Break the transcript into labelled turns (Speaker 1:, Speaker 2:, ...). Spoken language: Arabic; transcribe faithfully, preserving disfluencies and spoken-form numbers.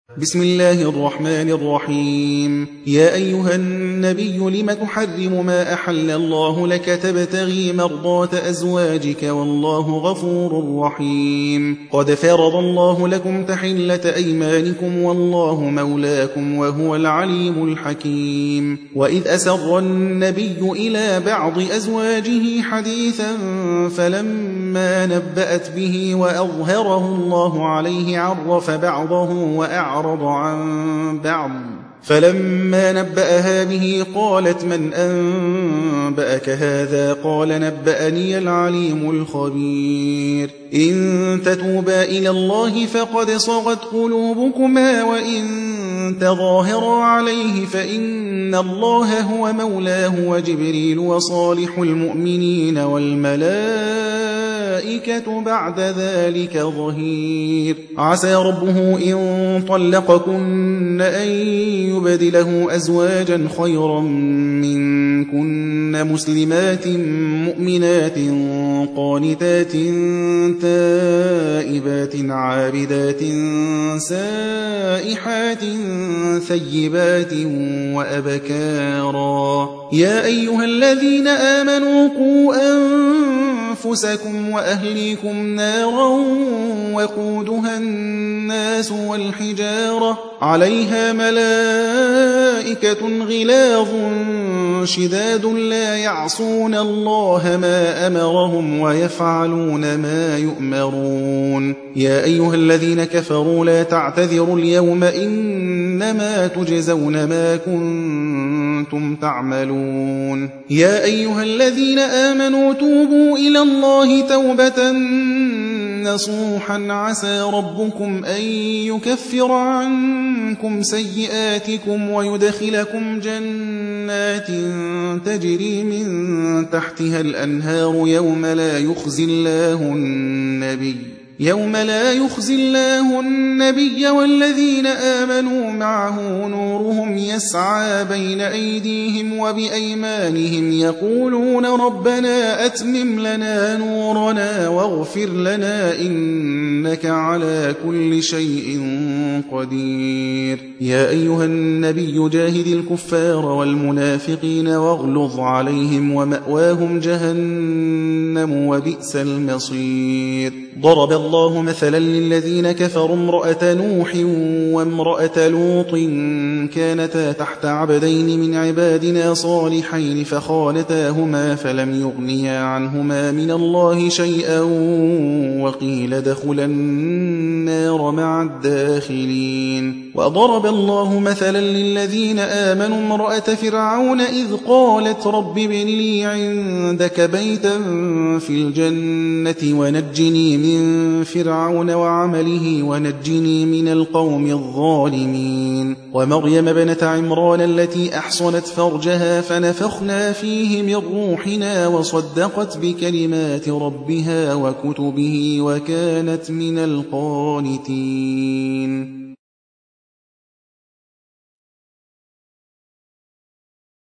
Speaker 1: بسم الله الرحمن الرحيم. يا أيها النبي لم تحرم ما أحل الله لك تبتغي مرضات أزواجك والله غفور رحيم. قد فرض الله لكم تحلة أيمانكم والله مولاكم وهو العليم الحكيم. وإذ أسر النبي إلى بعض أزواجه حديثا فلما نبأت به وأظهره الله عليه عرف بعضه وأعرض عن بعض فلما نبأها به قالت من أنبأك هذا قال نبأني العليم الخبير. إن تتوبا إلى الله فقد صغت قلوبكما وإن تظاهرا عليه فإن الله هو مولاه وجبريل وصالح المؤمنين والملائكة بعد ذلك ظهير. عسى ربه إن طلقكن أن يبدله أزواجا خيرا منكن مسلمات مؤمنات قانتات تائبات عابدات سائحات ثيبات وأبكارا. يا أيها الذين آمنوا قوا أنفسكم وأهليكم نارا وقودها الناس والحجارة عليها ملائكة غلاظ شداد لا يعصون الله ما أمرهم ويفعلون ما يؤمرون. يا أيها الذين كفروا لا تعتذروا اليوم إنما تجزون ما كنتم تعملون. يا أيها الذين آمنوا توبوا إلى الله توبة نصوحا عسى ربكم أن يكفر عنكم سيئاتكم ويدخلكم جنات تجري من تحتها الأنهار يوم لا يخزي الله النبي يوم لا يخزي الله النبي والذين آمنوا معه نورهم يسعى بين أيديهم وبأيمانهم يقولون ربنا أتمم لنا نورنا واغفر لنا إنك على كل شيء قدير. يا أيها النبي جاهد الكفار والمنافقين واغلظ عليهم ومأواهم جهنم وبئس المصير. ضرب الله مثلا للذين كفروا امرأة نوح وامرأة لوط كانتا تحت عبدين من عبادنا صالحين فخانتاهما فلم يغنيا عنهما من الله شيئا وقيل ادخلا النار مع الداخلين. وضرب الله مثلا للذين آمنوا امرأة فرعون إذ قالت رب ابن لي عندك بيتا في الجنة ونجني من فرعون وعمله ونجني من القوم الظالمين. ومريم ابنة عمران التي أحصنت فرجها فنفخنا فيه من روحنا وصدقت بكلمات ربها وكتبه وكانت من القانتين.